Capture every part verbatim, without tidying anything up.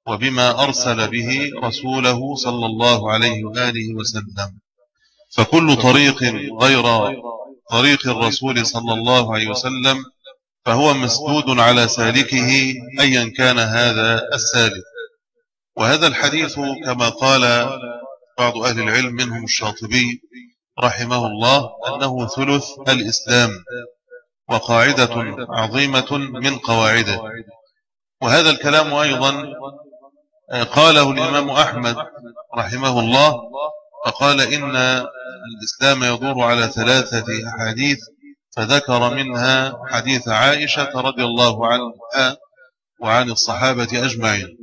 وبما أرسل به رسوله صلى الله عليه وآله وسلم. فكل طريق غير طريق الرسول صلى الله عليه وسلم فهو مسدود على سالكه أيا كان هذا السالك. وهذا الحديث كما قال بعض أهل العلم منهم الشاطبي رحمه الله أنه ثلث الإسلام وقاعدة عظيمة من قواعده. وهذا الكلام أيضا قاله الإمام أحمد رحمه الله، فقال إن الإسلام يدور على ثلاثة أحاديث، فذكر منها حديث عائشة رضي الله عنها وعن الصحابة أجمعين.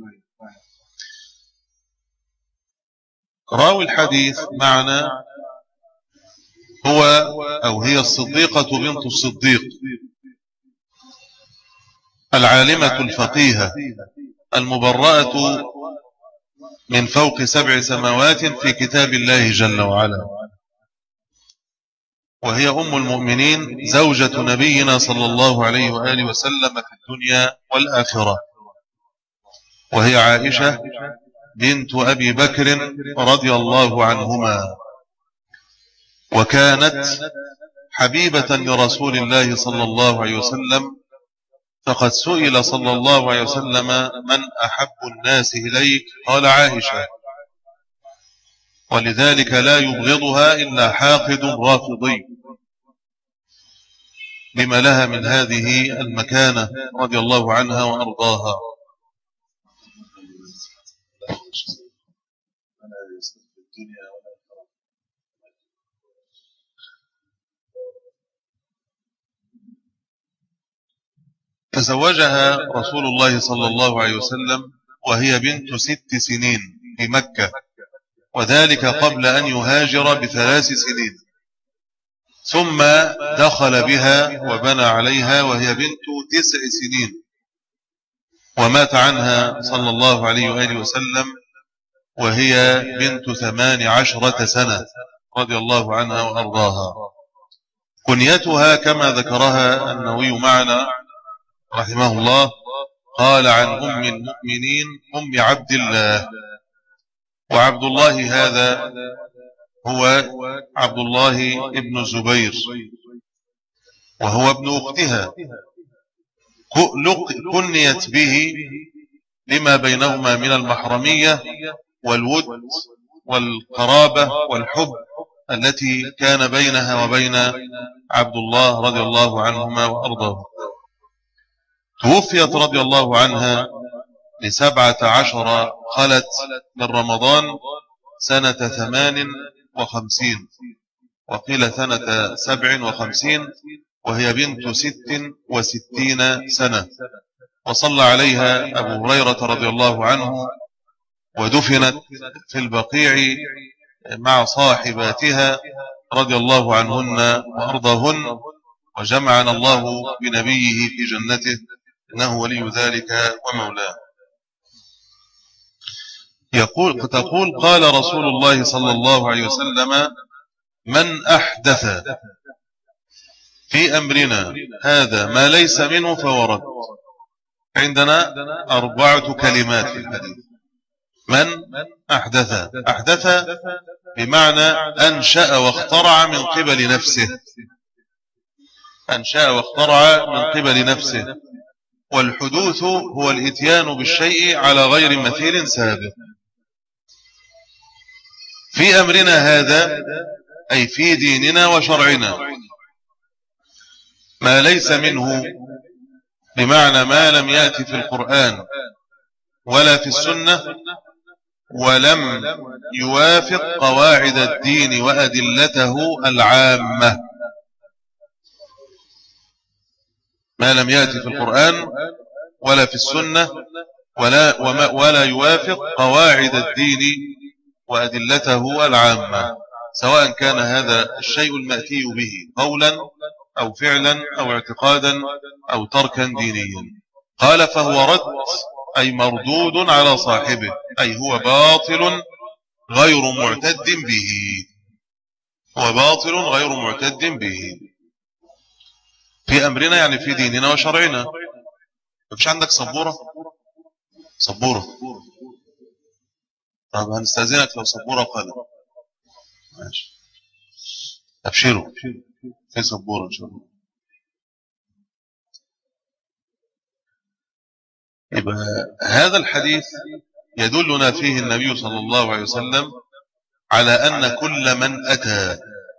راوي الحديث معنا هو أو هي الصديقة بنت الصديق العالمة الفقيهة المبرأة من فوق سبع سماوات في كتاب الله جل وعلا، وهي أم المؤمنين زوجة نبينا صلى الله عليه وآله وسلم في الدنيا والآخرة، وهي عائشة بنت أبي بكر رضي الله عنهما، وكانت حبيبة لرسول الله صلى الله عليه وسلم. فقد سئل صلى الله عليه وسلم من أحب الناس إليك؟ قال عائشة، ولذلك لا يبغضها إلا حاقد رافضي لما لها من هذه المكانة رضي الله عنها وأرضاها. تزوجها رسول الله صلى الله عليه وسلم وهي بنت ست سنين في مكة، وذلك قبل أن يهاجر بثلاث سنين، ثم دخل بها وبنى عليها وهي بنت تسع سنين، ومات عنها صلى الله عليه وآله وسلم وهي بنت ثمان عشرة سنة رضي الله عنها وأرضاها. كنيتها كما ذكرها النووي معنا رحمه الله، قال عن أم المؤمنين أم عبد الله، وعبد الله هذا هو عبد الله ابن الزبير، وهو ابن أختها، كنيت به لما بينهما من المحرمية والود والقرابة والحب التي كان بينها وبين عبد الله رضي الله عنهما وأرضاه. توفيت رضي الله عنها لسبعة عشر خلت من رمضان سنة ثمان وخمسين، وقيل سنة سبع وخمسين، وهي بنت ست وستين سنة. وصلى عليها أبو هريرة رضي الله عنه، ودفنت في البقيع مع صاحباتها رضي الله عنهن وأرضاهن، وجمعنا الله بنبيه في جنته إنه ولي ذلك ومولاه. يقول فتقول قال رسول الله صلى الله عليه وسلم من أحدث في أمرنا هذا ما ليس منه فهو رد. عندنا أربعة كلمات في الحديث. من أحدث، أحدث بمعنى أنشأ واخترع من قبل نفسه، أنشأ واخترع من قبل نفسه. والحدوث هو الإتيان بالشيء على غير مثيل سابق. في أمرنا هذا أي في ديننا وشرعنا ما ليس منه، بمعنى ما لم يأتي في القرآن ولا في السنة ولم يوافق قواعد الدين وأدلته العامة. ما لم يأتي في القرآن ولا في السنة ولا, وما ولا يوافق قواعد الدين وأدلته العامة، سواء كان هذا الشيء المأتي به قولا أو فعلا أو اعتقادا أو تركا دينيا. قال فهو رد أي مردود على صاحبه، أي هو باطل غير معتد به، هو باطل غير معتد به في أمرنا، يعني في ديننا وشرعنا. مفيش عندك سبورة؟ سبورة. طب هنستأذنك لو سبورة قلم. ماشي، أبشروا في سبورة إن شاء الله. يبقى هذا الحديث يدلنا فيه النبي صلى الله عليه وسلم على أن كل من أتى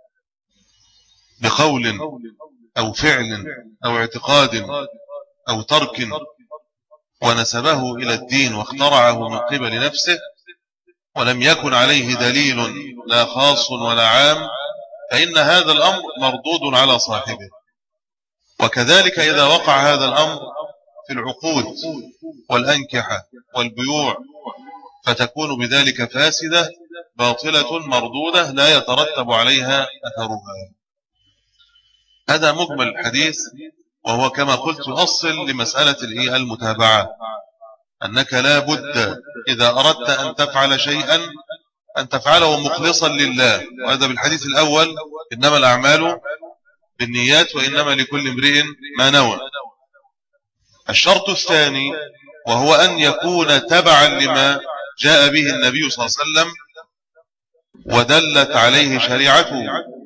بقول أو فعل أو اعتقاد أو ترك ونسبه إلى الدين واخترعه من قبل نفسه ولم يكن عليه دليل لا خاص ولا عام، فإن هذا الأمر مردود على صاحبه. وكذلك إذا وقع هذا الأمر في العقود والأنكحة والبيوع فتكون بذلك فاسدة باطلة مردودة لا يترتب عليها أثرها. هذا مجمل الحديث، وهو كما قلت يؤصل لمسألة المتابعة، أنك لا بد إذا أردت أن تفعل شيئا أن تفعله مخلصا لله، وهذا بالحديث الأول إنما الأعمال بالنيات وإنما لكل امرئ ما نوى. الشرط الثاني وهو أن يكون تبعا لما جاء به النبي صلى الله عليه وسلم ودلت عليه شريعته.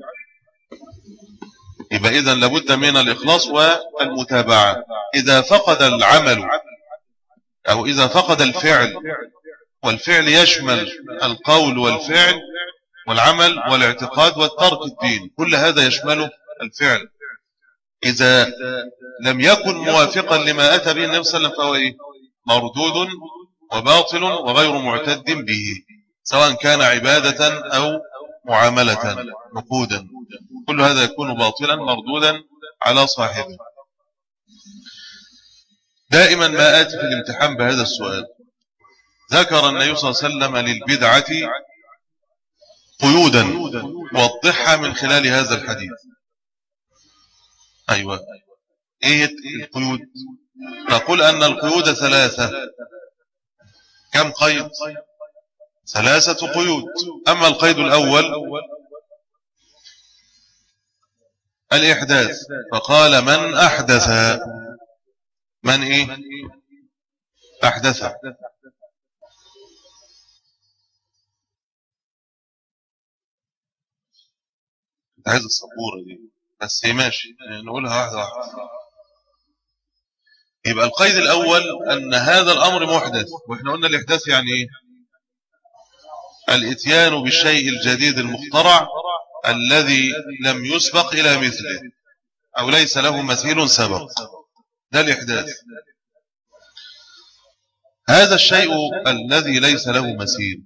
يبقى إذن لابد من الإخلاص والمتابعة. إذا فقد العمل أو إذا فقد الفعل، والفعل يشمل القول والفعل والعمل والاعتقاد والترك الدين، كل هذا يشمله الفعل، إذا لم يكن موافقا لما أتى به النبي صلى الله عليه وسلم فهو إيه؟ مردود وباطل وغير معتد به، سواء كان عبادة أو معاملة نقودا، كل هذا يكون باطلا مردودا على صاحبه. دائما ما آتي في الامتحان بهذا السؤال. ذكر النبي صلى الله عليه وسلم للبدعة قيودا، وضحها من خلال هذا الحديث. أيوة، إيه القيود؟ نقول أن القيود ثلاثة. كم قيد؟ ثلاثة قيود. أما القيد الأول الإحداث، فقال من أحدث. من إيه؟ أحدث. عايز الصبورة دي بس ماشي، نقولها واحدة واحدة. يبقى القيد الأول أن هذا الأمر محدث، وإحنا قلنا الإحداث يعني إيه؟ الإتيان بالشيء الجديد المخترع الذي لم يسبق إلى مثله أو ليس له مثيل سبق، ده الإحداث. هذا الشيء الذي ليس له مثيل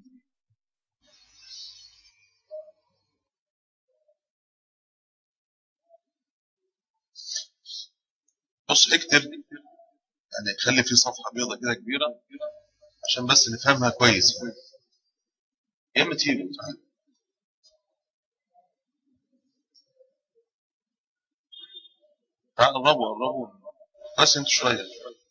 بص اكتب، يعني خلي في صفحة بيضة كده كبيرة عشان بس نفهمها كويس. يا اما تيجي تعال قربوا قربوا بس انت شوية.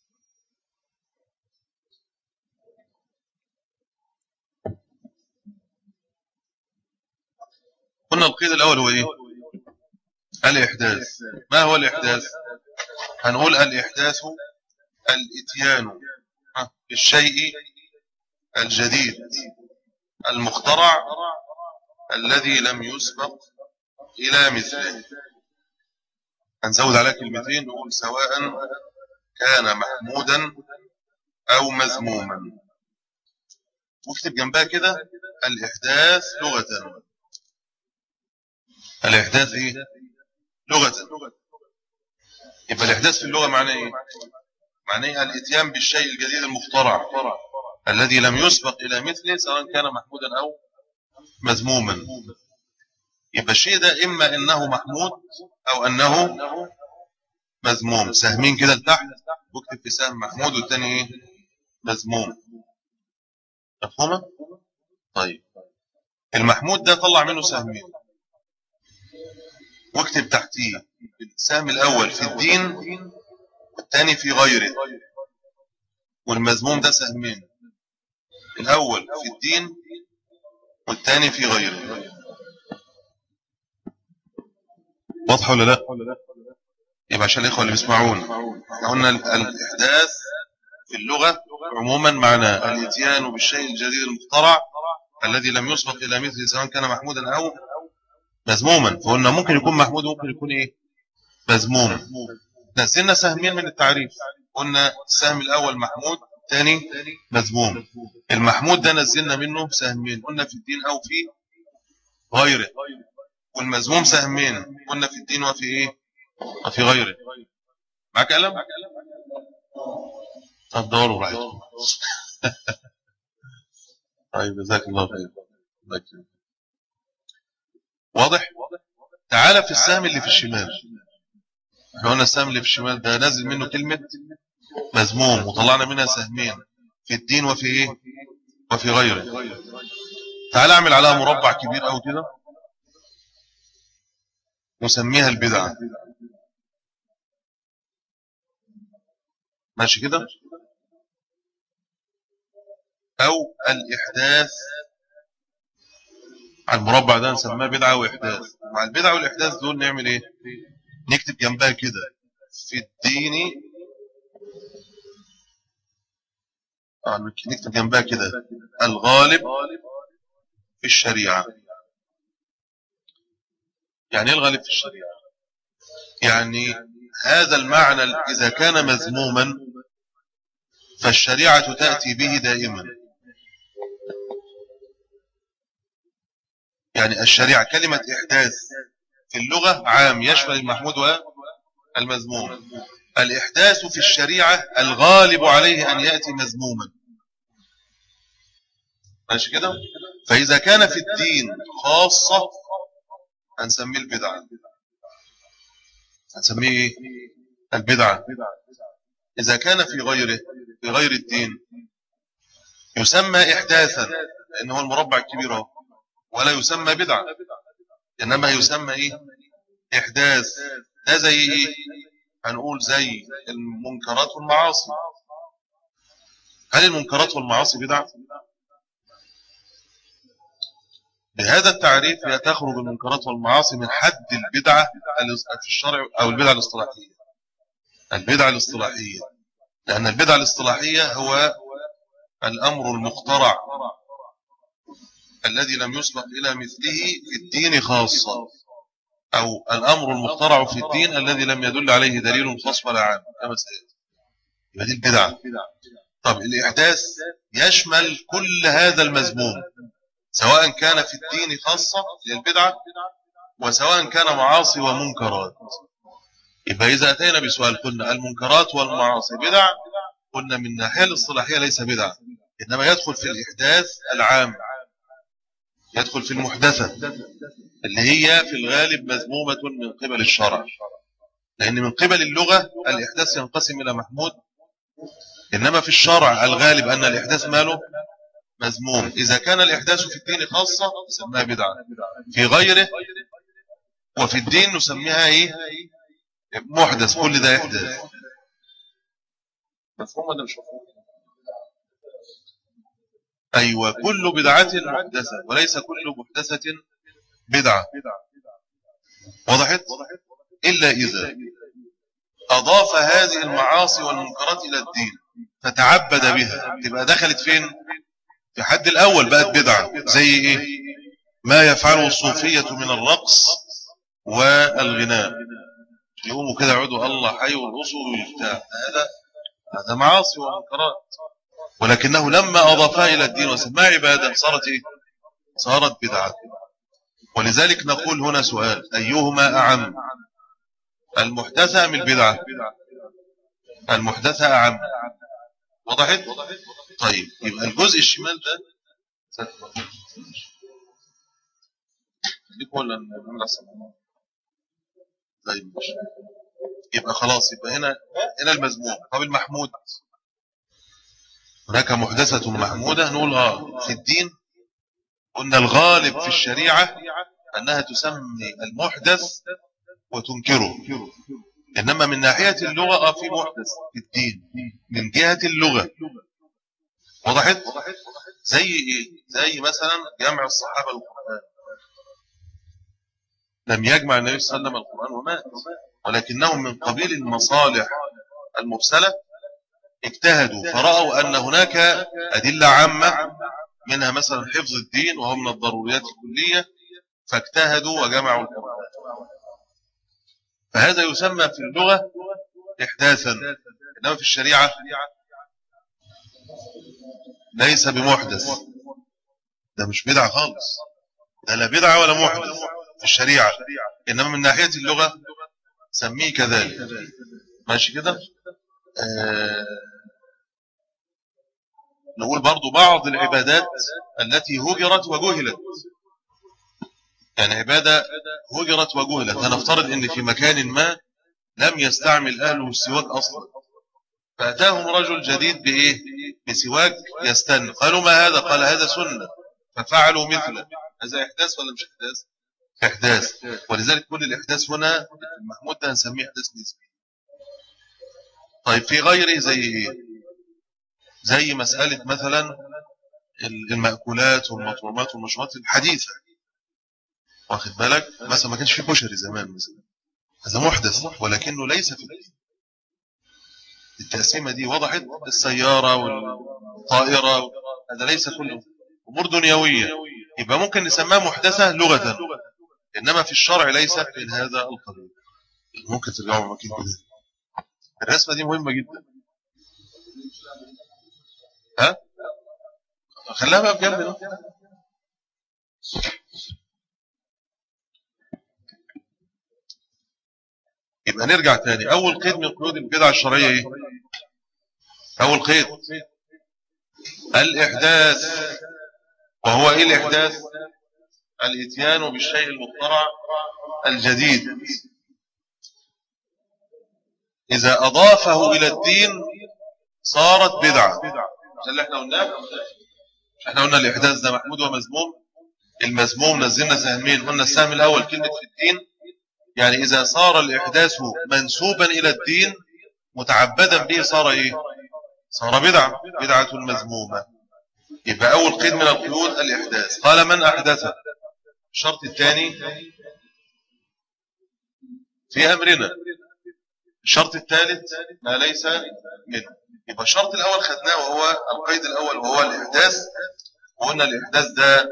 قلنا القيد الأول هو إيه؟ الإحداث. ما هو الإحداث؟ هنقول الإحداث الإتيان بالشيء الجديد المخترع الذي لم يسبق إلى مثله. هنزود على كلمتين نقول سواء كان محمودا أو مذموما، واكتب جنبها كده الإحداث لغة. الإحداث إيه؟ لغة. يبقى الإحداث في اللغة معناه إيه؟ معناه الإتيان بالشيء الجديد المخترع الذي لم يسبق إلى مثله سواء كان محمودا أو مذموما. يبقى الشيء ده إما إنه محمود أو أنه مذموم. سهمين كده لتحت واكتب في سهم محمود والتاني إيه؟ مذموم. مفهومة؟ طيب المحمود ده طلع منه سهمين واكتب تحتيه السهم الأول في الدين والثاني في غيره، والمذموم ده سهمين، الأول في الدين والثاني في غيره. واضح ولا لا؟ يبقى عشان الإخوة اللي بيسمعون، قلنا الإحداث في اللغة عموما معناه الاتيان بالشيء الجديد المخترع الذي لم يسبق إلى مثله سواء كان محمودا أو مذموما. فقلنا ممكن يكون محمود وممكن يكون إيه مذموم. نزلنا سهمين من التعريف، قلنا السهم الأول محمود، الثاني مذموم. المحمود ده نزلنا منه سهمين، قلنا في الدين أو في غيره، والمذموم سهمين، قلنا في الدين وفي إيه وفي غيره. معك قلم؟ طب دوروا راحتكم. طيب جزاك الله خير. واضح؟ تعالى في السهم اللي في الشمال. احنا قلنا السهم اللي في الشمال ده نازل منه كلمة مذموم، وطلعنا منها سهمين في الدين وفي ايه وفي غيره. تعالى اعمل عليها مربع كبير او كده نسميها البدعة. ماشي كده؟ او الاحداث. على المربع ده نسميها بدعة واحداث. مع البدعة والاحداث دول نعمل ايه؟ نكتب جنبها كده في الدين، اه نكتب جنبها كده الغالب في الشريعة. يعني ايه الغالب في الشريعة؟ يعني هذا المعنى إذا كان مذموما فالشريعة تأتي به دائما. يعني الشريعة كلمة إحداث في اللغة عام يشمل المحمود والمذموم. الإحداث في الشريعة الغالب عليه أن يأتي مذموما. ماشي كده؟ فإذا كان في الدين خاصة هنسميه البدعة. هنسميه إيه؟ البدعة. إذا كان في غيره في غير الدين يسمى إحداثا لأنه المربع الكبير هو، ولا يسمى بدعة، إنما يسمى إيه؟ إحداث. ده زي إيه؟ هنقول زي المنكرات والمعاصي. هل المنكرات والمعاصي بدعة؟ بهذا التعريف لا تخرج المنكرات والمعاصي من حد البدعة في الشرع أو البدعة الاصطلاحية. البدعة الاصطلاحية، لأن البدعة الاصطلاحية هو الأمر المخترع الذي لم يسبق إلى مثله في الدين خاصة، أو الأمر المخترع في الدين الذي لم يدل عليه دليل خاص ولا عام كما سيأتي. يبقى دي البدعة. طب الإحداث يشمل كل هذا المذموم سواء كان في الدين خاصة للبدعة وسواء كان معاصي ومنكرات. يبقى إذا أتينا بسؤال قلنا المنكرات والمعاصي بدع، قلنا من الناحية الاصطلاحية ليس بدع، إنما يدخل في الإحداث العام، يدخل في المحدثة اللي هي في الغالب مذمومة من قبل الشرع. لأن من قبل اللغة الإحداث ينقسم إلى محمود، إنما في الشرع الغالب أن الإحداث ماله مذموم. إذا كان الإحداث في الدين خاصة نسميها بدعة، في غيره وفي الدين نسميها إيه محدث. كل ده إحداث. مفهوم ولا مش مفهوم؟ أيوة، كل بدعة محدثة وليس كل محدثة بدعة. وضحت؟ إلا إذا أضاف هذه المعاصي والمنكرات إلى الدين فتعبد بها، تبقى دخلت فين؟ في حد الأول بقت بدعة. زي إيه؟ ما يفعله الصوفية من الرقص والغناء، يقوموا كده يعودوا الله حي والرسل ويفتاح، هذا هذا معاصي ومنكرات، ولكنه لما أضافها إلى الدين وسماها عبادة صارت إيه؟ صارت بدعة. ولذلك نقول هنا سؤال: أيهما أعم، المحدثة أم البدعة؟ المحدثة أعم. وضحت؟ طيب يبقى الجزء الشمال ده ولا طيب يبقى خلاص، يبقى هنا هنا المذموم. طب المحمود، هناك محدثة محمودة، نقول اه في الدين قلنا الغالب في الشريعة أنها تسمي المحدث وتنكره، إنما من ناحية اللغة اه في محدث في الدين من جهة اللغة. وضحت؟ زي ايه؟ زي مثلا جمع الصحابة القرآن. لم يجمع النبي صلى الله عليه وسلم القرآن ومات، ولكنهم من قبيل المصالح المرسلة اجتهدوا فرأوا أن هناك أدلة عامة منها مثلا حفظ الدين وهو من الضروريات الكلية، فاجتهدوا وجمعوا القرآن. فهذا يسمى في اللغة إحداثا، إنما في الشريعة ليس بمحدث. ده مش بدعة خالص، ده لا بدعة ولا محدث في الشريعة، إنما من ناحية اللغة سميه كذلك. ماشي كده. آه نقول برضو بعض العبادات التي هجرت وجهلت، يعني عبادة هجرت وجهلت، هنفترض ان في مكان ما لم يستعمل اهله السواك اصلا، فاتاهم رجل جديد بايه؟ بسواك يستن، قالوا ما هذا؟ قال هذا سنة، ففعلوا مثله. هذا احداث ولا مش احداث؟ احداث. ولذلك كل الاحداث هنا المحمود ده هنسميه احداث نسبي. طيب في غيره زي ايه؟ زي مسألة مثلا المأكولات والمطعومات والمشروبات الحديثة، واخد بالك؟ مثلا ما كانش في كشري زمان مثلا، هذا محدث ولكنه ليس في الدين. التقسيمة دي وضحت. السيارة والطائرة هذا ليس كله أمور دنيوية، يبقى ممكن نسميها محدثة لغة، إنما في الشرع ليس من هذا القبيل. ممكن ترجعوا مكين كده. الرسمة دي مهمة جدا. ها؟ خليها بقى بجنب. يبقى نرجع تاني. أول قيد من قيود البدعة الشرعية إيه؟ أول قيد الإحداث. وهو إيه الإحداث؟ الإتيان بالشيء المخترع الجديد. إذا أضافه إلى الدين صارت بدعة. ده اللي احنا قلناه. احنا قلنا الإحداث ده محمود ومذموم. المذموم نزلنا سهمين، قلنا السهم الأول كلمة في الدين، يعني إذا صار الإحداث منسوبا إلى الدين متعبدا به صار إيه؟ صار بدعة، بدعة مذمومة. يبقى أول قيد من القيود الإحداث. قال من أحدث. الشرط الثاني في أمرنا. الشرط الثالث ما ليس منه. يبقى الشرط الأول خدناه وهو القيد الأول وهو الإحداث، وقلنا الإحداث ده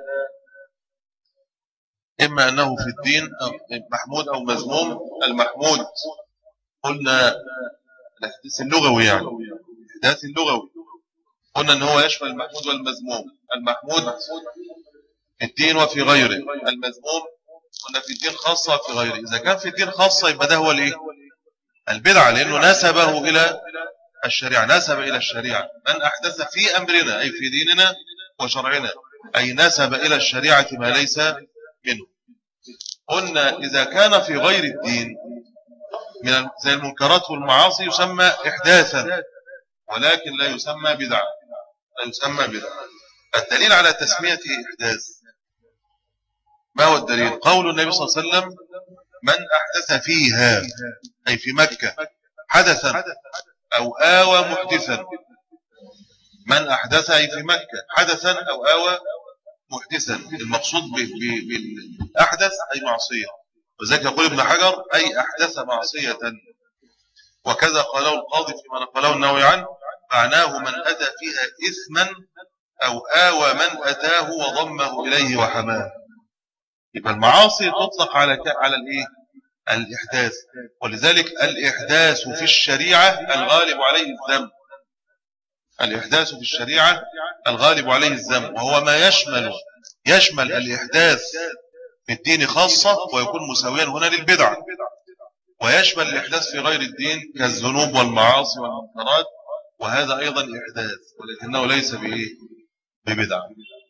إما أنه في الدين أو محمود أو مذموم. المحمود قلنا الإحداث اللغوي، يعني الإحداث اللغوي قلنا أنه يشمل المحمود والمذموم. المحمود في الدين وفي غيره، المذموم قلنا في الدين خاصة وفي غيره. إذا كان في الدين خاصة يبقى ده هو الإيه؟ البدعة، لأنه نسبه إلى الشريعة، نسب إلى الشريعة. من أحدث في أمرنا أي في ديننا وشرعنا، أي نسب إلى الشريعة ما ليس منه. قلنا إذا كان في غير الدين من زي المنكرات والمعاصي يسمى إحداثا، ولكن لا يسمى بدعة، لا يسمى بدعة. الدليل على تسميته إحداث ما هو الدليل؟ قول النبي صلى الله عليه وسلم من أحدث فيها أي في مكة حدثا أو آوى محدثا. من أحدث أي في مكة حدثا أو آوى محدثا. المقصود بالأحدث أي معصية، وذلك يقول ابن حجر أي أحدث معصية. وكذا قاله القاضي فيما نقله النووي عنه، معناه من أتى فيها إثما أو آوى من أتاه وضمه إليه وحماه. يبقى المعاصي تطلق على على الإيه؟ الإحداث. ولذلك الإحداث في الشريعة الغالب عليه الذم. الإحداث في الشريعة الغالب عليه الذم، وهو ما يشمل يشمل الإحداث في الدين خاصة ويكون مساويا هنا للبدعة، ويشمل الإحداث في غير الدين كالذنوب والمعاصي والمنكرات، وهذا أيضا إحداث ولكنه ليس بإيه؟ ببدعة.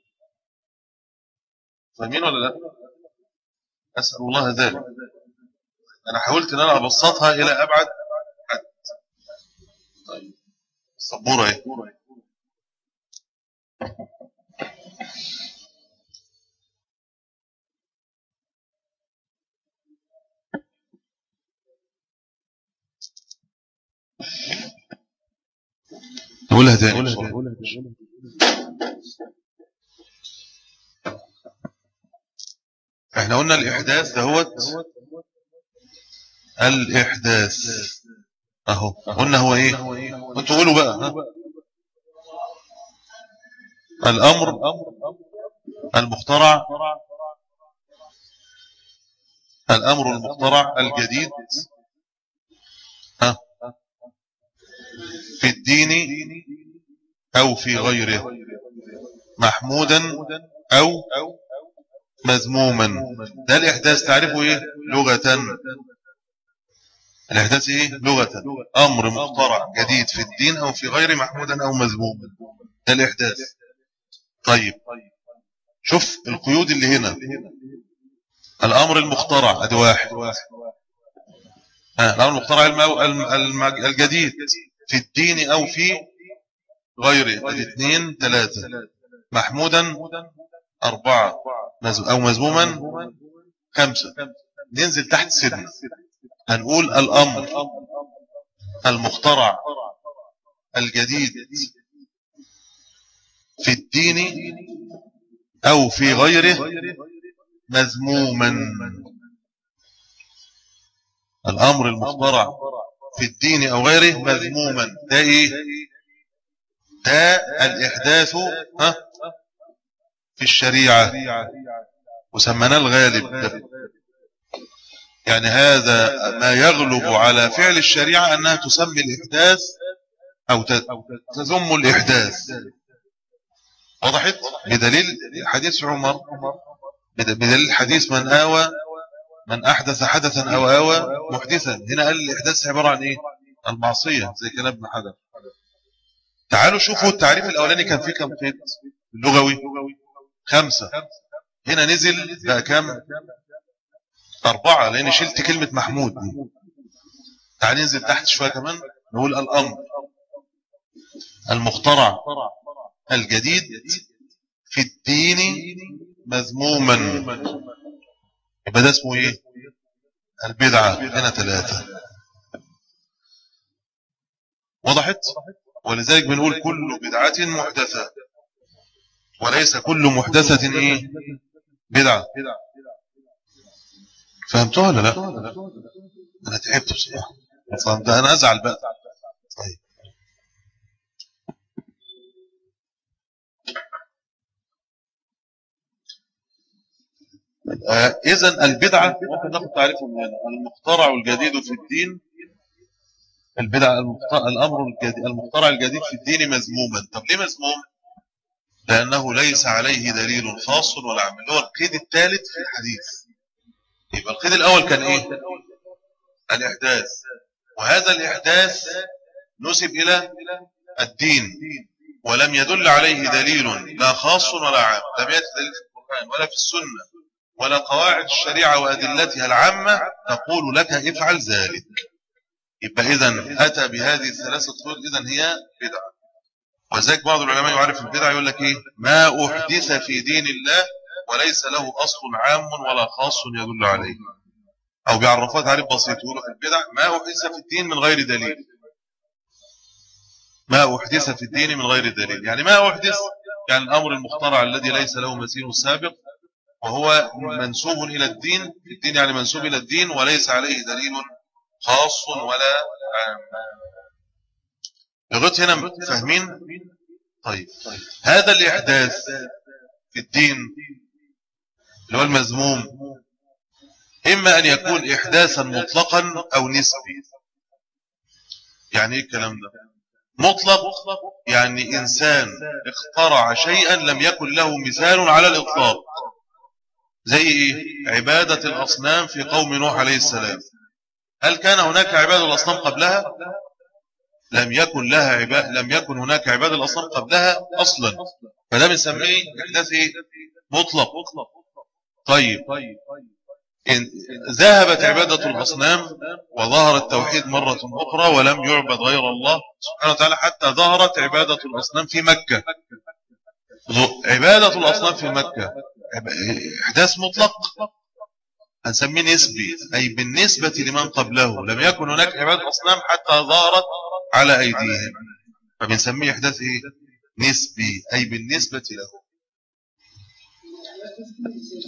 فاهمين ولا لا؟ أسأل الله ذلك. أنا حاولت أن أنا أبسطها إلى أبعد حد. طيب السبورة إيه؟ نقولها تاني. احنا قلنا الإحداث دهوت الإحداث اهو قلنا هو ايه؟ انتوا قولوا بقى. ها؟ الامر المخترع، الامر المخترع الجديد ها في الدين او في غيره، محمودا او مذموما. ده الاحداث تعرفه ايه لغة؟ الاحداث ايه لغة؟ امر مخترع جديد في الدين او في غيره، محمودا او مذموما، ده الاحداث. طيب شوف القيود اللي هنا. الامر المخترع ادي واحد، الامر المخترع الجديد في الدين او في غيره ادي اثنين ثلاثة، محمودا اربعة، او مذموما خمسة. ننزل تحت سيدنا هنقول الامر المخترع الجديد في الدين او في غيره مذموما. الامر المخترع في الدين او غيره مذموما، ده ايه؟ ده الاحداث ها في الشريعة، وسمناه الغالب. يعني هذا ما يغلب على فعل الشريعة أنها تسمي الإحداث أو تذم الإحداث. وضحت؟ بدليل حديث عمر، بدليل حديث من آوى من أحدث حدثا أو آوى محدثا. هنا قال الإحداث عبارة عن إيه؟ المعصية، زي كلام ابن حجر. تعالوا شوفوا التعريف الأولاني كان فيه كم قيد اللغوي؟ خمسة. هنا نزل بقى كم؟ أربعة، لأن شلت كلمة محمود. تعال ننزل تحت شوية كمان نقول الأمر المخترع الجديد في الدين مذموما، يبقى ده اسمه ايه؟ البدعة. هنا ثلاثة. وضحت؟ ولذلك بنقول كل بدعة محدثة، وليس كل محدثة ايه؟ بدعة. فهمتوها ولا لا؟ انا تعبت بصراحة، فهمت. انا ازعل بقى. طيب آه اذا البدعة ممكن ناخد تعريفه من هنا. المخترع الجديد في الدين، البدعة الامر الجديد المخترع الجديد في الدين مذموما. طب ليه مذموم؟ لانه ليس عليه دليل خاص ولا عام، اللي هو القيد الثالث في الحديث. يبقى القيد الاول كان ايه؟ الاحداث، وهذا الاحداث نسب الى الدين، ولم يدل عليه دليل لا خاص ولا عام. لم يأتي دليل في القرآن ولا في السنة ولا قواعد الشريعة وأدلتها العامة تقول لك افعل ذلك. يبقى إذن أتى بهذه الثلاثة قيود، إذن هي بدعة. وذلك بعض العلماء يعرف البدعة يقول لك إيه؟ ما أحدث في دين الله وليس له أصل عام ولا خاص يدل عليه. أو بيعرفوها تعريف بسيط، يقولوا البدع ما أحدث في الدين من غير دليل. ما أحدث في الدين من غير دليل، يعني ما أحدث يعني الأمر المخترع الذي ليس له مثيل سابق، وهو منسوب إلى الدين. في الدين يعني منسوب إلى الدين وليس عليه دليل خاص ولا عام. لغاية هنا فاهمين؟ طيب هذا الإحداث في الدين اللي هو المذموم، إما أن يكون إحداثا مطلقا أو نسبي. يعني إيه الكلام ده؟ مطلق يعني إنسان اخترع شيئا لم يكن له مثال على الإطلاق. زي إيه؟ عبادة الأصنام في قوم نوح عليه السلام. هل كان هناك عبادة الأصنام قبلها؟ لم يكن لها عبادة، لم يكن هناك عبادة الأصنام قبلها أصلا. فده بنسميه إحداث إيه؟ مطلق. طيب إن ذهبت عبادة الأصنام وظهر التوحيد مرة أخرى ولم يعبد غير الله سبحانه وتعالى، حتى ظهرت عبادة الأصنام في مكة. عبادة الأصنام في مكة إحداث مطلق، هنسميه نسبي، أي بالنسبة لمن قبله لم يكن هناك عبادة أصنام حتى ظهرت على أيديهم، فبنسميه إحداث إيه؟ نسبي، أي بالنسبة له.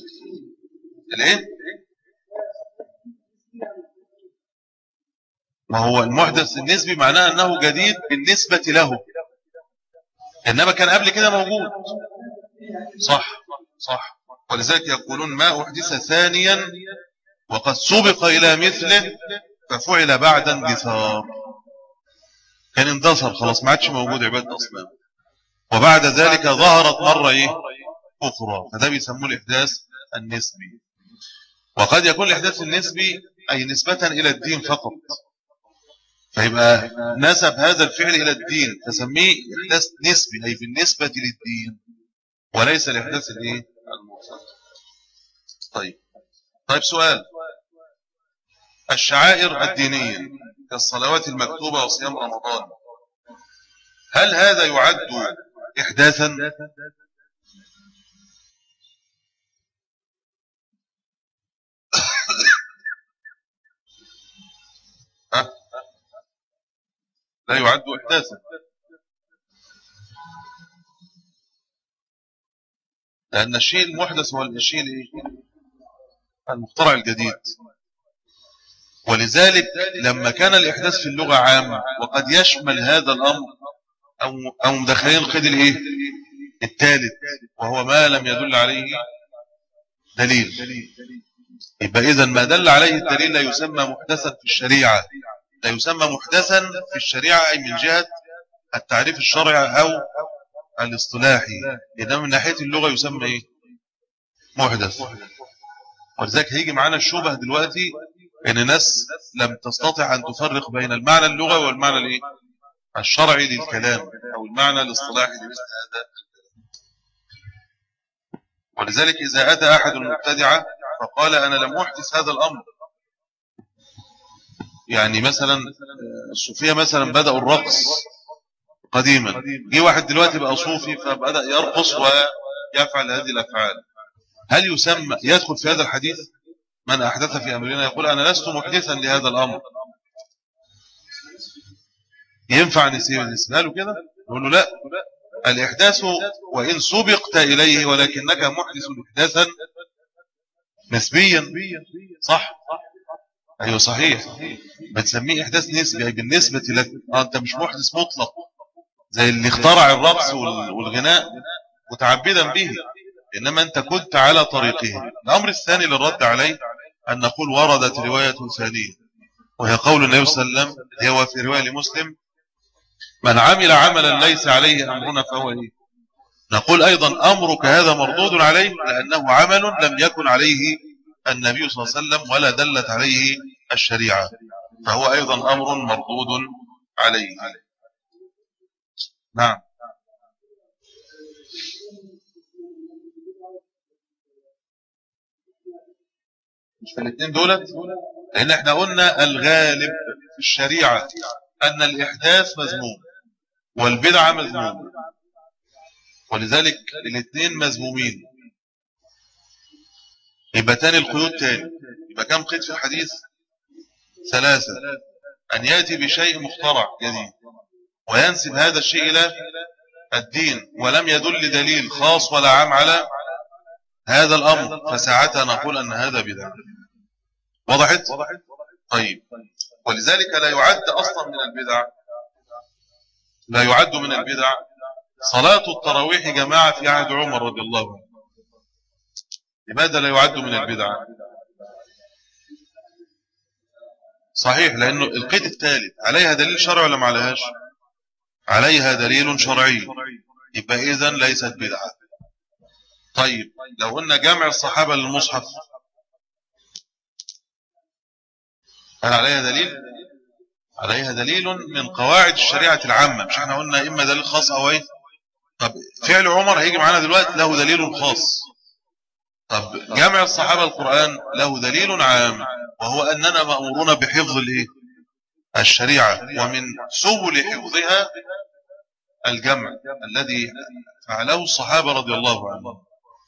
الإيه؟ ما هو المحدث النسبي معناه أنه جديد بالنسبة له، إنما كان قبل كده موجود. صح صح. ولذلك يقولون ما أحدث ثانيا وقد سبق إلى مثله ففعل بعد اندثار، كان اندثر خلاص ما عادش موجود عبادة أصنام، وبعد ذلك ظهرت مرة إيه أخرى، فده بيسموه الإحداث النسبي. وقد يكون الإحداث النسبي أي نسبة إلى الدين فقط، فيبقى نسب هذا الفعل إلى الدين فسميه إحداث نسبي أي بالنسبة للدين، وليس الإحداث الإيه المطلق. طيب طيب سؤال، الشعائر الدينية كالصلوات المكتوبة وصيام رمضان، هل هذا يعد إحداثا؟ ها؟ لا يعد إحداثا، لأن الشيء المحدث هو الشيء المخترع الجديد. ولذلك لما كان الإحداث في اللغة عام وقد يشمل هذا الأمر أو أو مدخلين القيد الإيه الثالث وهو ما لم يدل عليه دليل، يبقى إذن ما دل عليه الدليل لا يسمى محدثا في الشريعة، لا يسمى محدثا في الشريعة أي من جهة التعريف الشرعي أو الاصطلاحي، إنما من ناحية اللغة يسمى إيه محدث. ولذلك هيجي معانا الشبه دلوقتي ان الناس لم تستطع ان تفرق بين المعنى اللغوي والمعنى الايه الشرعي للكلام او المعنى الاصطلاحي لمثل هذا. ولذلك اذا اتى احد المبتدعه فقال انا لم احدث هذا الامر، يعني مثلا الصوفيه مثلا بداوا الرقص قديما، جه واحد دلوقتي بقى صوفي فبدا يرقص ويفعل هذه الافعال، هل يسمى يدخل في هذا الحديث؟ من أحدث في أمرنا يقول أنا لست محدثا لهذا الأمر، ينفع نسأله كده؟ نقول له لا، الإحداث وإن سبقت إليه ولكنك محدث إحداثا نسبيا. صح؟ أيوه صحيح، بتسميه إحداث نسبي أي بالنسبة لك، آه أنت مش محدث مطلق زي اللي اخترع الرقص والغناء متعبدا به، إنما أنت كنت على طريقه. الأمر الثاني للرد عليه أن نقول وردت رواية ثانية وهي قول النبي صلى الله عليه وسلم، هي في رواية لمسلم من عمل عملا ليس عليه أمرنا فهو إيه؟ نقول أيضا أمرك هذا مردود عليه لأنه عمل لم يكن عليه النبي صلى الله عليه وسلم ولا دلت عليه الشريعة، فهو أيضا أمر مردود عليه. نعم. مش في الاثنين دولت، لأن احنا قلنا الغالب في الشريعة أن الإحداث مذموم والبدعة مذموم، ولذلك الاثنين مذمومين. يبقى تاني القيود تاني، يبقى كم قيد في الحديث؟ ثلاثة، أن يأتي بشيء مخترع جديد وينسب هذا الشيء إلى الدين ولم يدل دليل خاص ولا عام على هذا الأمر، فساعتها نقول أن هذا بدعة. وضحت؟ طيب، ولذلك لا يعد أصلا من البدع، لا يعد من البدع صلاة التراويح جماعة في عهد عمر رضي الله عنه. لماذا لا يعد من البدع؟ صحيح، لأنه القيد الثالث عليها دليل شرعي ولا ما عليهاش؟ عليها دليل شرعي، يبقى إذن ليست بدعة. طيب لو قلنا جمع الصحابة للمصحف، هل عليها دليل؟ عليها دليل من قواعد الشريعة العامة، مش احنا قلنا إما دليل خاص أو ايه؟ طب فعل عمر هيجي معانا دلوقتي له دليل خاص. طب جمع الصحابة القرآن له دليل عام، وهو أننا مأمورون بحفظ الايه؟ الشريعة، ومن سبل حفظها الجمع الذي فعله الصحابة رضي الله عنهم.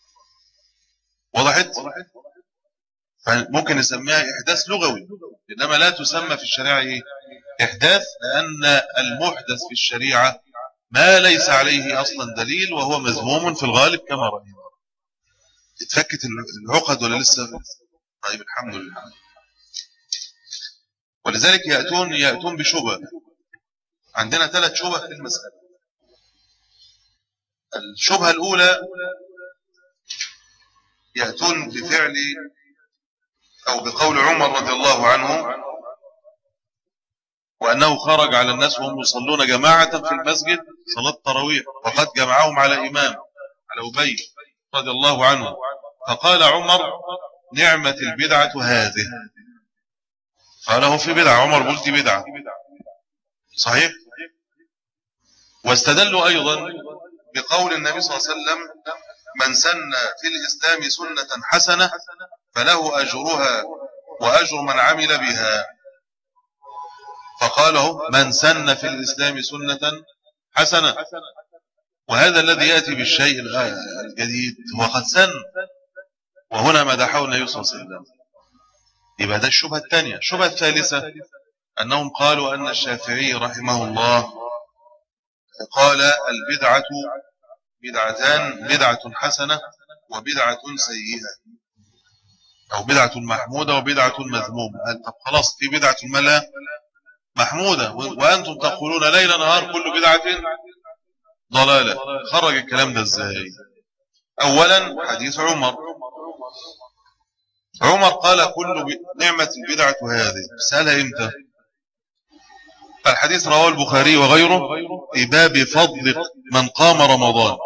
وضحت؟ فممكن نسميها إحداث لغوي، إنما لا تسمى في الشريعة إيه؟ إحداث، لأن المحدث في الشريعة ما ليس عليه أصلا دليل وهو مذموم في الغالب كما رأينا. اتفكت العقد ولا لسه؟ طيب الحمد لله. ولذلك يأتون يأتون بشبه. عندنا ثلاث شبه في المسألة. الشبهة الأولى يأتون بفعل أو بقول عمر رضي الله عنه وأنه خرج على الناس وهم يصلون جماعة في المسجد صلاة التراويح وقد جمعهم على إمام على أبي رضي الله عنه، فقال عمر نعمة البدعة هذه. قاله في بدعة، عمر قلت بدعة صحيح. واستدلوا أيضا بقول النبي صلى الله عليه وسلم من سن في الإسلام سنة حسنة فله أجرها وأجر من عمل بها. فقاله من سن في الإسلام سنة حسنة، وهذا الذي يأتي بالشيء الجديد هو قد سن، وهنا مدحه النبي صلى الله عليه وسلم. يبقى ده الشبهة الثانية. الشبهة الثالثة أنهم قالوا أن الشافعي رحمه الله قال البدعة بدعتان، بدعة حسنة وبدعة سيئة، أو بدعة محمودة وبدعة مذمومة. طب خلاص في بدعة ملا محمودة وأنتم تقولون ليل نهار كل بدعة ضلالة. خرج الكلام ده ازاي؟ أولا حديث عمر عمر قال كل نعمة البدعة هذه. سألها امتى؟ الحديث رواه البخاري وغيره في باب فضل من قام رمضان.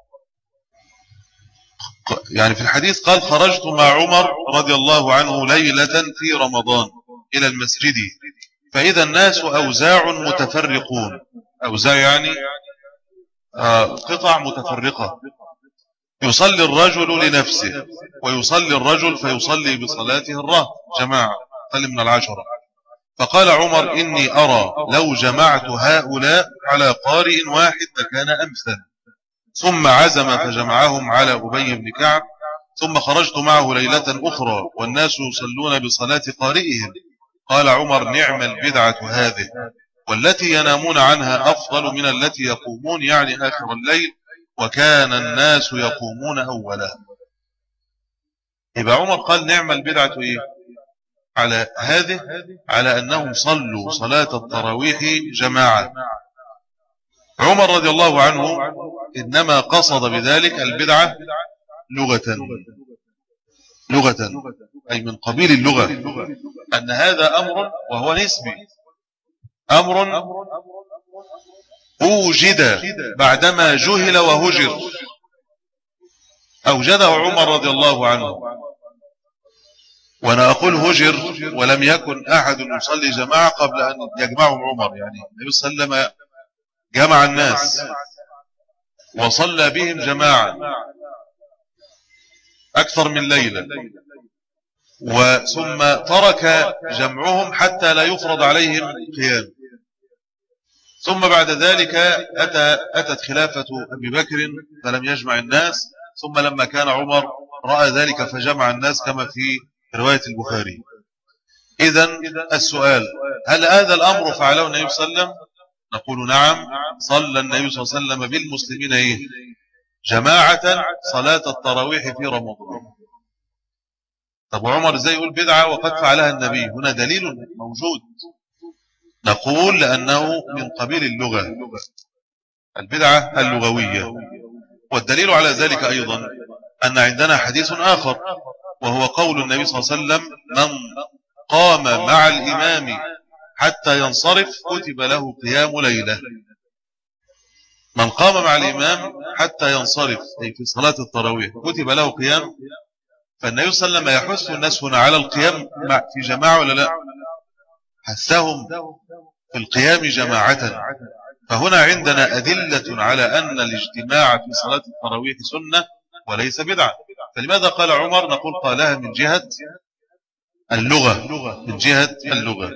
يعني في الحديث قال خرجت مع عمر رضي الله عنه ليلة في رمضان إلى المسجد فإذا الناس أوزاع متفرقون. أوزاع يعني آه قطع متفرقة. يصلي الرجل لنفسه ويصلي الرجل فيصلي بصلاته الرهط جماعة قل من العشرة. فقال عمر إني أرى لو جمعت هؤلاء على قارئ واحد لكان أمثل. ثم عزم فجمعهم على أبي بن كعب. ثم خرجت معه ليلة أخرى والناس يصلون بصلاة قارئهم. قال عمر نعم البدعة هذه، والتي ينامون عنها أفضل من التي يقومون، يعني آخر الليل، وكان الناس يقومون أولا. يبقى عمر قال نعم البدعة إيه؟ على هذه على أنهم صلوا صلاة التراويح جماعة. عمر رضي الله عنه إنما قصد بذلك البدعة لغة لغة أي من قبيل اللغة، أن هذا أمر وهو نسبي، أمر أوجد بعدما جهل وهجر. أوجده عمر رضي الله عنه، وأنا أقول هجر ولم يكن أحد يصلي جماعة قبل أن يجمعهم عمر. يعني النبي صلى الله عليه وسلم جمع الناس وصلى بهم جماعة أكثر من ليلة، وثم ترك جمعهم حتى لا يفرض عليهم قيام. ثم بعد ذلك أتى أتت خلافة أبي بكر فلم يجمع الناس، ثم لما كان عمر رأى ذلك فجمع الناس كما في رواية البخاري. إذن السؤال هل هذا الأمر فعله النبي صلى الله عليه وسلم؟ نقول نعم، صلى النبي صلى الله عليه وسلم بالمسلمين إيه؟ جماعة صلاة التراويح في رمضان. طب وعمر ازاي يقول بدعة وقد فعلها النبي؟ هنا دليل موجود. نقول لأنه من قبيل اللغة، البدعة اللغوية. والدليل على ذلك أيضا أن عندنا حديث آخر وهو قول النبي صلى الله عليه وسلم من قام مع الإمام حتى ينصرف كتب له قيام ليلة. من قام مع الإمام حتى ينصرف أي في صلاة التراويح كتب له قيام. فالنبي صلى الله عليه وسلم يحث الناس هنا على القيام في جماعة ولا لا؟ حثهم في القيام جماعة. فهنا عندنا أدلة على أن الاجتماع في صلاة التراويح سنة وليس بدعة. فلماذا قال عمر؟ نقول قالها من جهة اللغة، من جهة اللغة.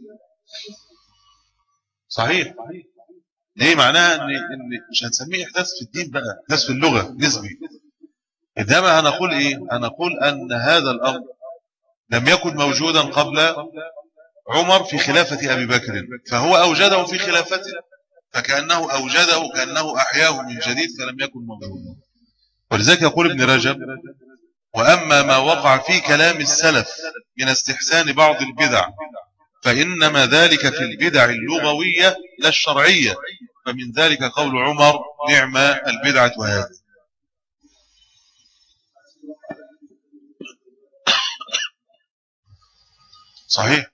صحيح. ليه؟ معناها إن مش هنسميه إحداث في الدين بقى، إحداث في اللغة نسبي. إنما هنقول إيه؟ هنقول أن هذا الأمر لم يكن موجودا قبل عمر في خلافة أبي بكر، فهو أوجده في خلافته، فكأنه أوجده كأنه أحياه من جديد فلم يكن موجودا. ولذلك يقول ابن رجب وأما ما وقع في كلام السلف من استحسان بعض البدع فإنما ذلك في البدع اللغوية لا الشرعية. فمن ذلك قول عمر نعم البدعة هذه. صحيح.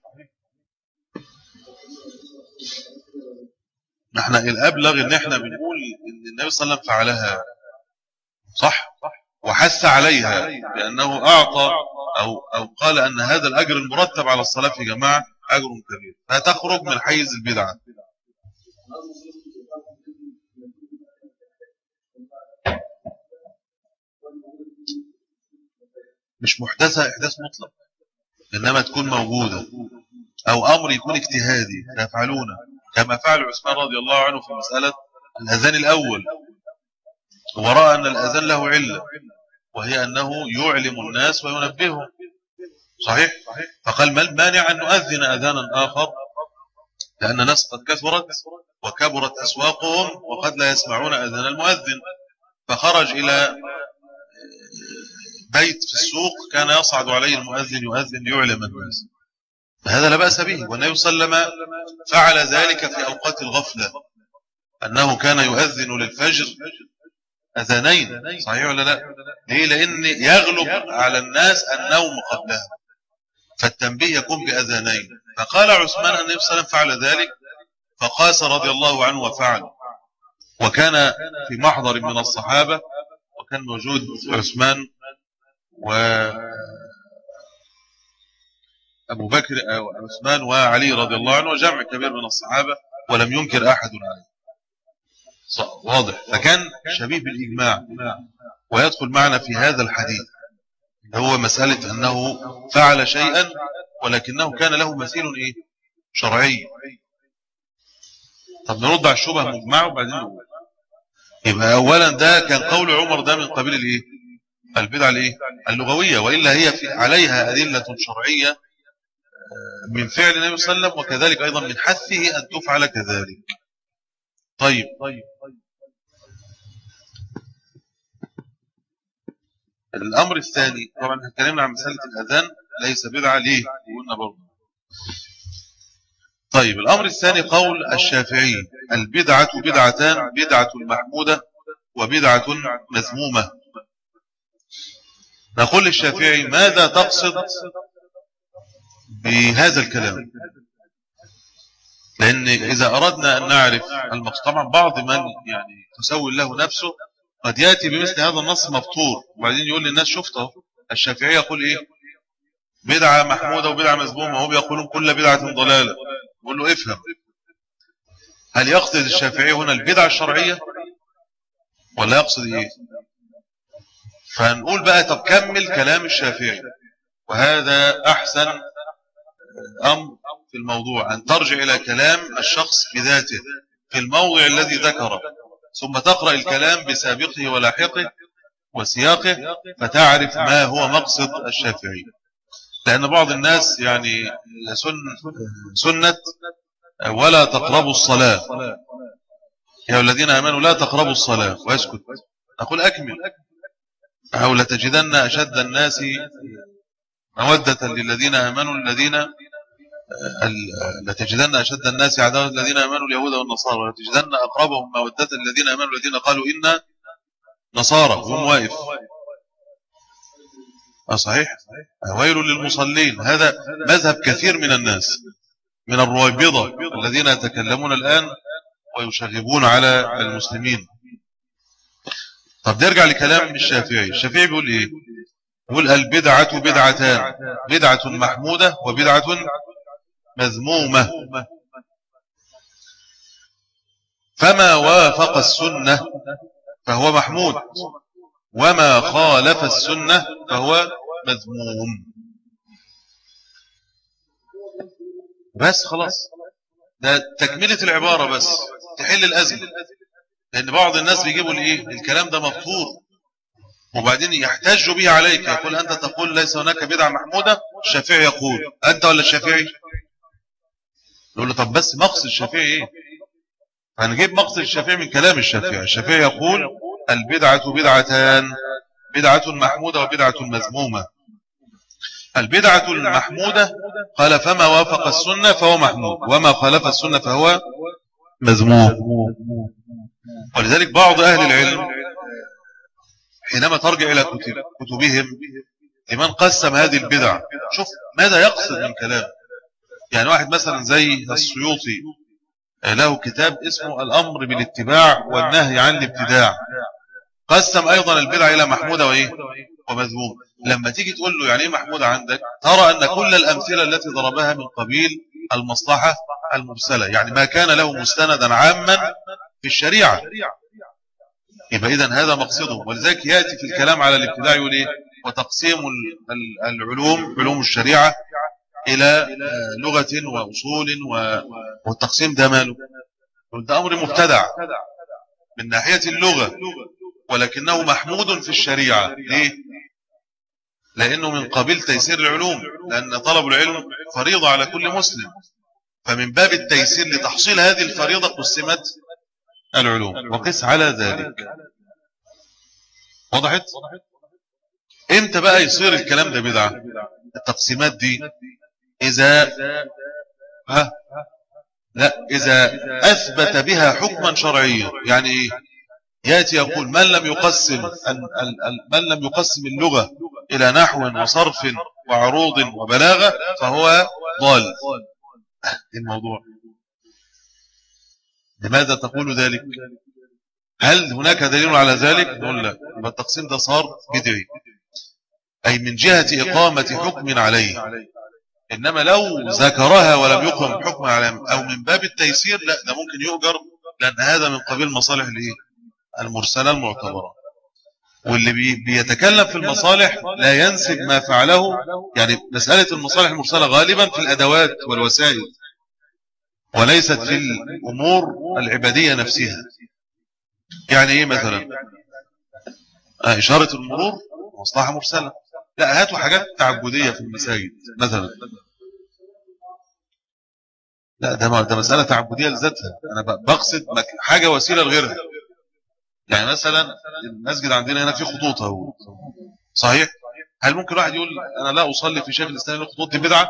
نحن الأبلغ إن احنا بنقول إن النبي صلى الله عليه وسلم فعلها صح وحث عليها لأنه أعطى أو, أو قال أن هذا الأجر المرتب على الصلاة في جماعة أجر كبير، فتخرج من حيز البدعة. مش محدثة إحداث مطلق، إنما تكون موجودة، أو أمر يكون اجتهادي يفعلونه كما فعل عثمان رضي الله عنه في مسألة الأذان الأول، ورأى أن الأذان له علة وهي أنه يعلم الناس وينبههم. صحيح. فقال ما المانع أن نؤذن أذانا آخر لأن الناس قد كثرت وكبرت أسواقهم وقد لا يسمعون أذان المؤذن، فخرج إلى بيت في السوق كان يصعد عليه المؤذن يؤذن ليعلم الناس، فهذا لا بأس به. والنبي صلى الله عليه وسلم فعل ذلك في أوقات الغفلة، أنه كان يؤذن للفجر أذانين. صحيح ولا لا؟ ليه؟ لأن يغلب على الناس النوم قبلها، فالتنبيه يكون بأذانين. فقال عثمان أن النبي صلى الله عليه وسلم فعل ذلك، فقاس رضي الله عنه وفعل. وكان في محضر من الصحابة، وكان موجود عثمان وأبو بكر أو عثمان وعلي رضي الله عنه وجمع كبير من الصحابة، ولم ينكر أحد عليه. واضح. فكان شبيه بالإجماع. ويدخل معنا في هذا الحديث هو مسألة أنه فعل شيئا ولكنه كان له مثيل إيه؟ شرعي. طب نرد على الشبه مجمع وبعدين نقول. يبقى أولا ده كان قول عمر ده من قبيل الإيه؟ البدعة الإيه؟ اللغوية، وإلا هي في عليها أدلة شرعية من فعل النبي صلى الله عليه وسلم، وكذلك أيضا من حثه أن تفعل كذلك. طيب الأمر الثاني، طبعا هنتكلمنا عن مسألة الأذان ليس بدعة، ليه قلنا برضه. طيب الأمر الثاني قول الشافعي البدعة بدعتان، بدعة محمودة وبدعة مذمومة. نقول للشافعي ماذا تقصد بهذا الكلام؟ لأن إذا أردنا أن نعرف المقصود، طبعا بعض من يعني تسول له نفسه قد يأتي بمثل هذا النص مفطور وبعدين يقول للناس شفته الشافعي يقول إيه؟ بدعة محمودة وبدعة مذمومة، وهم يقولون كل بدعة ضلالة. يقول له افهم، هل يقصد الشافعي هنا البدعة الشرعية ولا يقصد إيه؟ فنقول بقى طب كمل كلام الشافعي، وهذا أحسن أمر في الموضوع أن ترجع إلى كلام الشخص بذاته في الموضع الذي ذكره، ثم تقرأ الكلام بسابقه ولاحقه وسياقه فتعرف ما هو مقصد الشافعي. لأن بعض الناس يعني سن سنة ولا تقربوا الصلاة، يا الذين آمنوا لا تقربوا الصلاة ويسكت. أقول أكمل. أو لتجدن أشد الناس مودة للذين آمنوا الذين لتجدن أشد الناس عداوة الذين آمنوا اليهود والنصارى، ولتجدن أقربهم مودة الذين آمنوا الذين قالوا إنا نصارى وهم واقف. صحيح. ويل للمصلين، هذا مذهب كثير من الناس من الرويبضة الذين يتكلمون الآن ويشغبون على المسلمين. طب نرجع لكلام الشافعي. الشافعي بيقول إيه؟ يقول البدعة بدعتان، بدعة محمودة وبدعة مذمومة. فما وافق السنة فهو محمود، وما خالف السنة فهو مذموم. بس خلاص، ده تكملة العبارة بس تحل الأزمة. لأن بعض الناس بيجيبوا الإيه؟ الكلام ده مفطور وبعدين يحتج به عليك، يقول أنت تقول ليس هناك بدعة محمودة، الشافعي يقول أنت ولا الشافعي؟ يقول له طب بس مقصد الشافعي إيه؟ هنجيب مقصد الشافعي من كلام الشافعي. الشافعي يقول البدعة بدعتان، بدعة محمودة وبدعة مذمومة. البدعة المحمودة قال فما وافق السنة فهو محمود وما خالف السنة فهو مذموم. ولذلك بعض أهل العلم حينما ترجع إلى كتب كتبهم لمن قسم هذه البدع، شوف ماذا يقصد من كلام. يعني واحد مثلا زي السيوطي له كتاب اسمه الأمر بالاتباع والنهي عن الابتداع، قسم أيضا البدع إلى محمودة وإيه ومذموم. لما تيجي تقول له يعني إيه محمودة عندك، ترى أن كل الأمثلة التي ضربها من قبيل المصلحة المرسلة، يعني ما كان له مستندا عاما في الشريعة، يبقى إذن هذا مقصده. ولذلك يأتي في الكلام على الابتداع يقول إيه وتقسيم العلوم علوم الشريعة إلى لغة وأصول، والتقسيم ده ماله ده أمر مبتدع من ناحية اللغة، ولكنه محمود في الشريعة. ليه؟ لأنه من قبيل تيسير العلوم، لأن طلب العلم فريضة على كل مسلم، فمن باب التيسير لتحصيل هذه الفريضة قسمت العلوم. وقس على ذلك. وضحت؟ امتى بقى يصير الكلام ده بدعة؟ التقسيمات دي إذا ها لا إذا أثبت بها حكما شرعيا. يعني يأتي يقول من لم يقسم من لم يقسم اللغة إلى نحو وصرف وعروض وبلاغة فهو ضال. الموضوع لماذا تقول ذلك؟ هل هناك دليل على ذلك؟ نقول لا، يبقى التقسيم ده صار بدعي، أي من جهة إقامة حكم عليه. إنما لو ذكرها ولم يقم حكم عليه أو من باب التيسير، لا ده ممكن يؤجر، لأن هذا من قبيل المصالح المرسلة المعتبرة. واللي بي بيتكلم في المصالح لا ينسب ما فعله. يعني مسألة المصالح المرسلة غالبا في الأدوات والوسائل، وليست في الأمور العبادية نفسها. يعني إيه مثلا آه إشارة المرور مصلحة مرسلة، لا هاتوا حاجات تعبدية في المساجد مثلا، لا ده ده مسألة تعبدية لذاتها، أنا بقصد حاجة وسيلة لغيرها. يعني مثلا المسجد عندنا هنا في خطوط اهو، صحيح؟ هل ممكن واحد يقول أنا لا أصلي في شيخ الإسلام الخطوط دي بدعة؟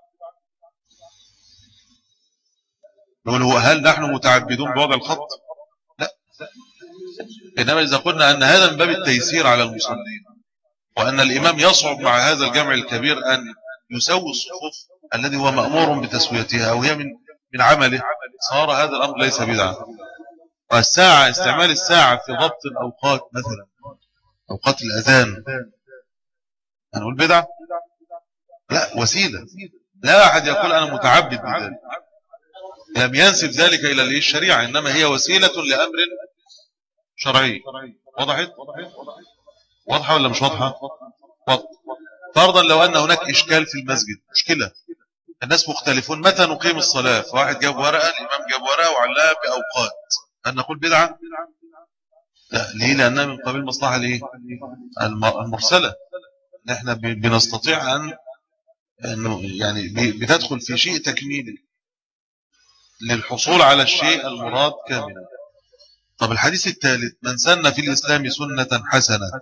نقول هو هل نحن متعبدون بوضع الخط؟ لا. إنما إذا قلنا أن هذا من باب التيسير على المصلين، وأن الإمام يصعب مع هذا الجمع الكبير أن يسوي الصفوف الذي هو مأمور بتسويتها أو هي من من عمله، صار هذا الأمر ليس بدعة. والساعة، استعمال الساعة في ضبط الأوقات مثلا، أوقات الأذان، هنقول بدعة؟ لا، وسيلة. لا أحد يقول أنا متعبد بذلك، لم ينسب ذلك إلى الشريعة، إنما هي وسيلة لأمر شرعي. وضحت؟ واضحة ولا مش واضحة؟ واضح. فرضا لو أن هناك إشكال في المسجد، مشكلة الناس مختلفون متى نقيم الصلاة، فواحد جاب ورقة، الإمام جاب ورقة وعلقها بأوقات، هل نقول بدعة؟ لا. ليه؟ لأنها من قبيل المصلحة ليه؟ المرسلة. نحن بنستطيع أن أنه يعني بتدخل في شيء تكميلي للحصول على الشيء المراد كاملا. طب الحديث الثالث، من سن في الإسلام سنة حسنة،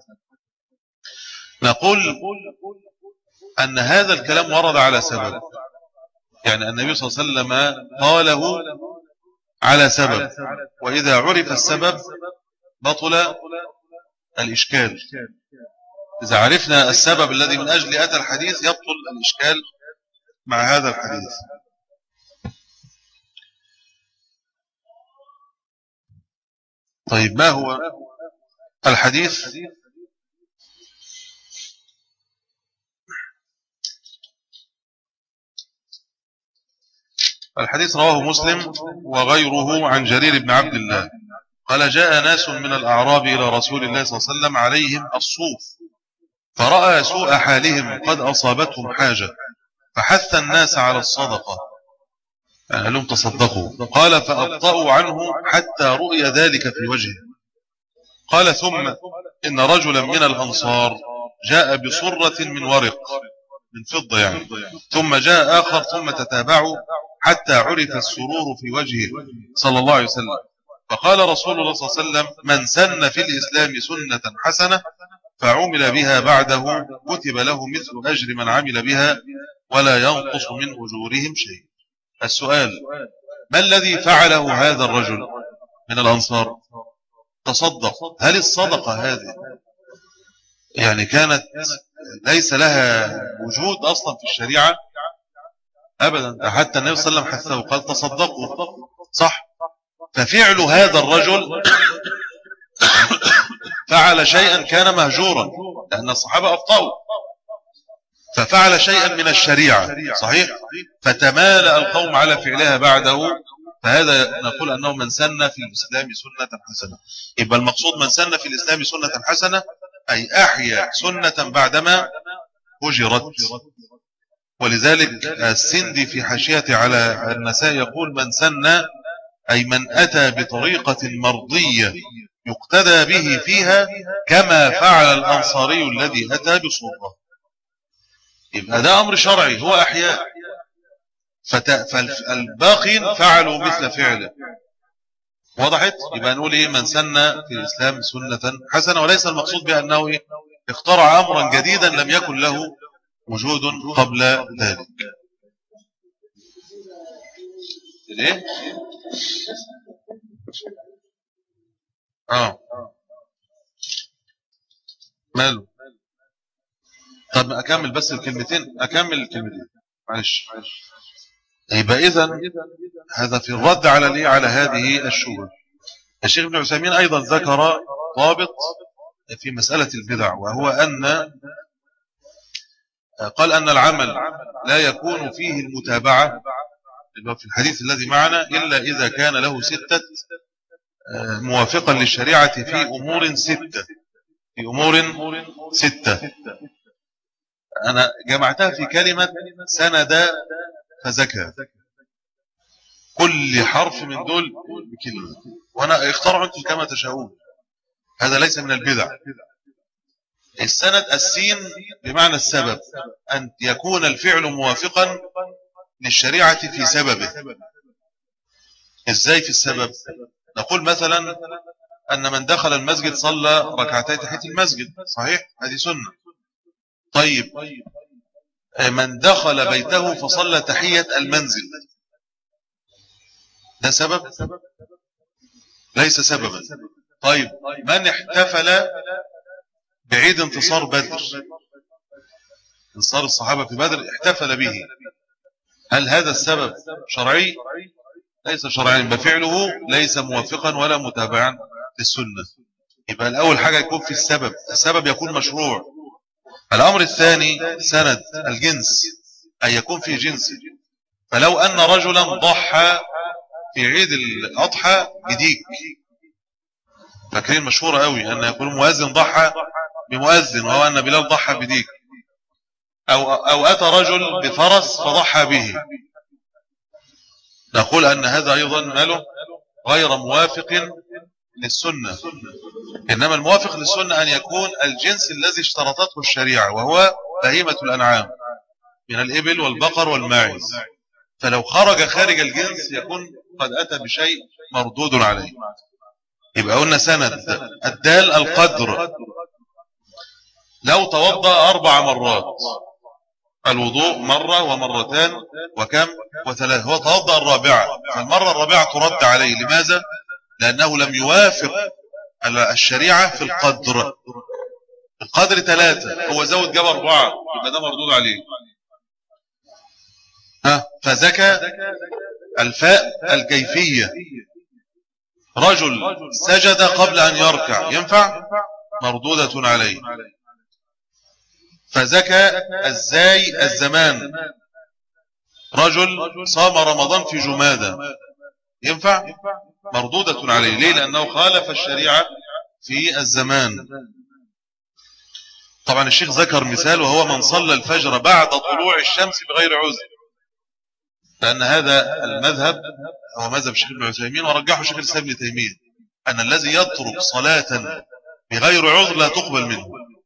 نقول أن هذا الكلام ورد على سبب. يعني النبي صلى الله عليه وسلم قاله على سبب، وإذا عرف السبب بطل الإشكال. إذا عرفنا السبب الذي من أجل أتى الحديث يبطل الإشكال مع هذا الحديث. طيب ما هو الحديث؟ الحديث رواه مسلم وغيره عن جرير بن عبد الله قال جاء ناس من الأعراب إلى رسول الله صلى الله عليه وسلم عليهم الصوف، فرأى سوء حالهم قد أصابتهم حاجة، فحث الناس على الصدقة، يعني لهم تصدقوا. قال فأبطأوا عنه حتى رؤي ذلك في وجهه. قال ثم إن رجلا من الأنصار جاء بصرة من ورق، من فضة يعني، ثم جاء آخر، ثم تتابعوا حتى عرف السرور في وجهه صلى الله عليه وسلم. فقال رسول الله صلى الله عليه وسلم من سن في الإسلام سنة حسنة فعمل بها بعده كتب له مثل أجر من عمل بها ولا ينقص من أجورهم شيء. السؤال: ما الذي فعله هذا الرجل من الأنصار؟ تصدق. هل الصدقة هذه يعني كانت ليس لها وجود أصلا في الشريعة؟ أبدا، حتى النبي صلى الله عليه وسلم حثه وقال تصدقوا، صح؟ ففعل هذا الرجل فعل شيئا كان مهجورا لأن الصحابة أبطأوا، ففعل شيئا من الشريعة، صحيح؟ فتمالأ القوم على فعلها بعده، فهذا نقول أنه من سن في الإسلام سنة حسنة. يبقى المقصود من سن في الإسلام سنة حسنة أي أحيا سنة بعدما هجرت. ولذلك السندي في حاشيته على النساء يقول: من سن أي من أتى بطريقة مرضية يقتدى به فيها كما فعل الأنصاري الذي أتى بصورة. يبقى ده أمر شرعي هو أحياء، فالباقين فعلوا مثل فعله. وضحت؟ يبقى نقول إيه؟ من سن في الإسلام سنة حسنة، وليس المقصود بأنه إيه؟ اخترع أمرا جديدا لم يكن له وجود قبل ذلك. ليه؟ آه ماله؟ طب أكمل بس الكلمتين، أكمل الكلمتين معلش. يبقى إذن هذا في الرد على ليه؟ على هذه الشبهة. الشيخ ابن عثيمين أيضا ذكر ضابط في مسألة البدع، وهو أن قال أن العمل لا يكون فيه المتابعة في الحديث الذي معنا إلا إذا كان له ستة موافقا للشريعة في أمور ستة في أمور ستة أنا جمعتها في كلمة سند فزكى، كل حرف من دول بكلمة، وأنا اختاروا أنتم كما تشاءون، هذا ليس من البدع. السند السين بمعنى السبب، أن يكون الفعل موافقا للشريعة في سببه. إزاي في السبب؟ نقول مثلا أن من دخل المسجد صلى ركعتي تحية المسجد، صحيح؟ هذه سنة. طيب من دخل بيته فصلى تحية المنزل، ده سبب؟ ليس سببا. طيب من احتفل بعيد انتصار بدر، انتصار الصحابة في بدر احتفل به، هل هذا السبب شرعي؟ ليس شرعيا، بفعله ليس موافقا ولا متابعا للسنة. يبقى الأول حاجة يكون في السبب، السبب يكون مشروع. الأمر الثاني سند الجنس، أن يكون في جنس. فلو أن رجلا ضحى في عيد الأضحى بديك، فاكرين مشهورة قوي أن يكون مؤذن ضحى بمؤذن، وهو أن بلال ضحى بديك، أو, أو أتى رجل بفرس فضحى به، نقول أن هذا أيضا ماله غير موافق للسنة. إنما الموافق للسنة أن يكون الجنس الذي اشترطته الشريعة، وهو بهيمة الأنعام من الإبل والبقر والماعز. فلو خرج خارج الجنس يكون قد أتى بشيء مردود عليه. يبقى قلنا سند الدال القدر، لو توضأ أربع مرات، الوضوء مرة ومرتان وكم وثلاث، هو توضأ الرابعة، فالمرة الرابعة ترد عليه. لماذا؟ لأنه لم يوافق الشريعة في القدر. القدر ثلاثة، هو زود جاب أربعة، يبقى ده مردود عليه. ها فزكى الفاء الكيفية، رجل سجد قبل أن يركع ينفع؟ مردودة عليه. فزكى الزاي الزمان، رجل صام رمضان في جمادة ينفع؟ مردودة عليه. ليه؟ لأنه خالف الشريعة في الزمان. طبعا الشيخ ذكر مثال، وهو من صلى الفجر بعد طلوع الشمس بغير عذر، لأن هذا المذهب هو مذهب الشيخ ابن عثيمين، ورجحه الشيخ الإسلام ابن تيمية، أن الذي يترك صلاة بغير عذر لا تقبل منه،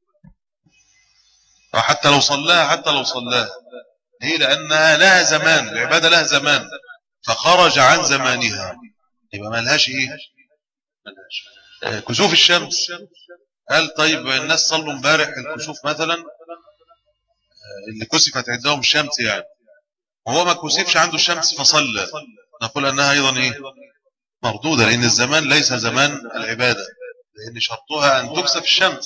وحتى لو صلاها حتى لو صلاها هي لأنها لها زمان، العبادة لها زمان، فخرج عن زمانها، يبقى ما لهاش إيه؟ ملهاش. كسوف الشمس قال طيب الناس صلوا امبارح الكسوف مثلا اللي كسفت عندهم الشمس يعني، وهو ما كسفش عنده الشمس فصلى، نقول أنها أيضا إيه مردودة، لأن الزمان ليس زمان العبادة، لأن شرطها أن تكسف الشمس.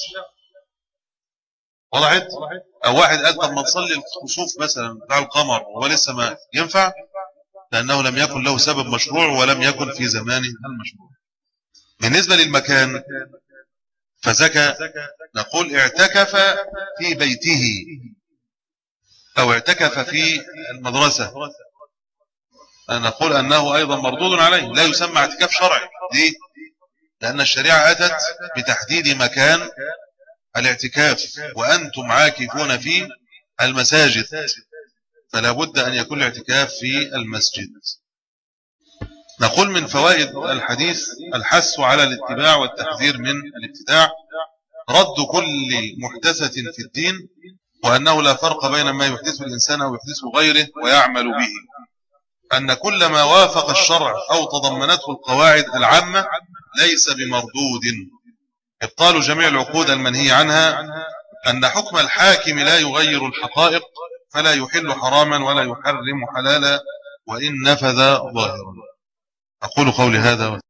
وضعت؟ أو واحد قال طب ما نصلي الكسوف مثلا بتاع القمر وهو لسه ما ينفع، لأنه لم يكن له سبب مشروع ولم يكن في زمانه المشروع. بالنسبة للمكان فزكى، نقول اعتكف في بيته أو اعتكف في المدرسة، نقول أنه أيضا مردود عليه، لا يسمى اعتكاف شرعي. ليه؟ لأن الشريعة أتت بتحديد مكان الاعتكاف، وأنتم عاكفون في المساجد، فلا بد أن يكون الاعتكاف في المسجد. نقول من فوائد الحديث الحث على الاتباع والتحذير من الابتداع، رد كل محدثة في الدين، وأنه لا فرق بين ما يحدثه الإنسان أو يحدثه غيره ويعمل به، أن كل ما وافق الشرع أو تضمنته القواعد العامة ليس بمردود. إبطال جميع العقود المنهي عنها، أن حكم الحاكم لا يغير الحقائق، فلا يحل حراما ولا يحرم حلالا وإن نفذ ظاهرا. أقول قولي هذا.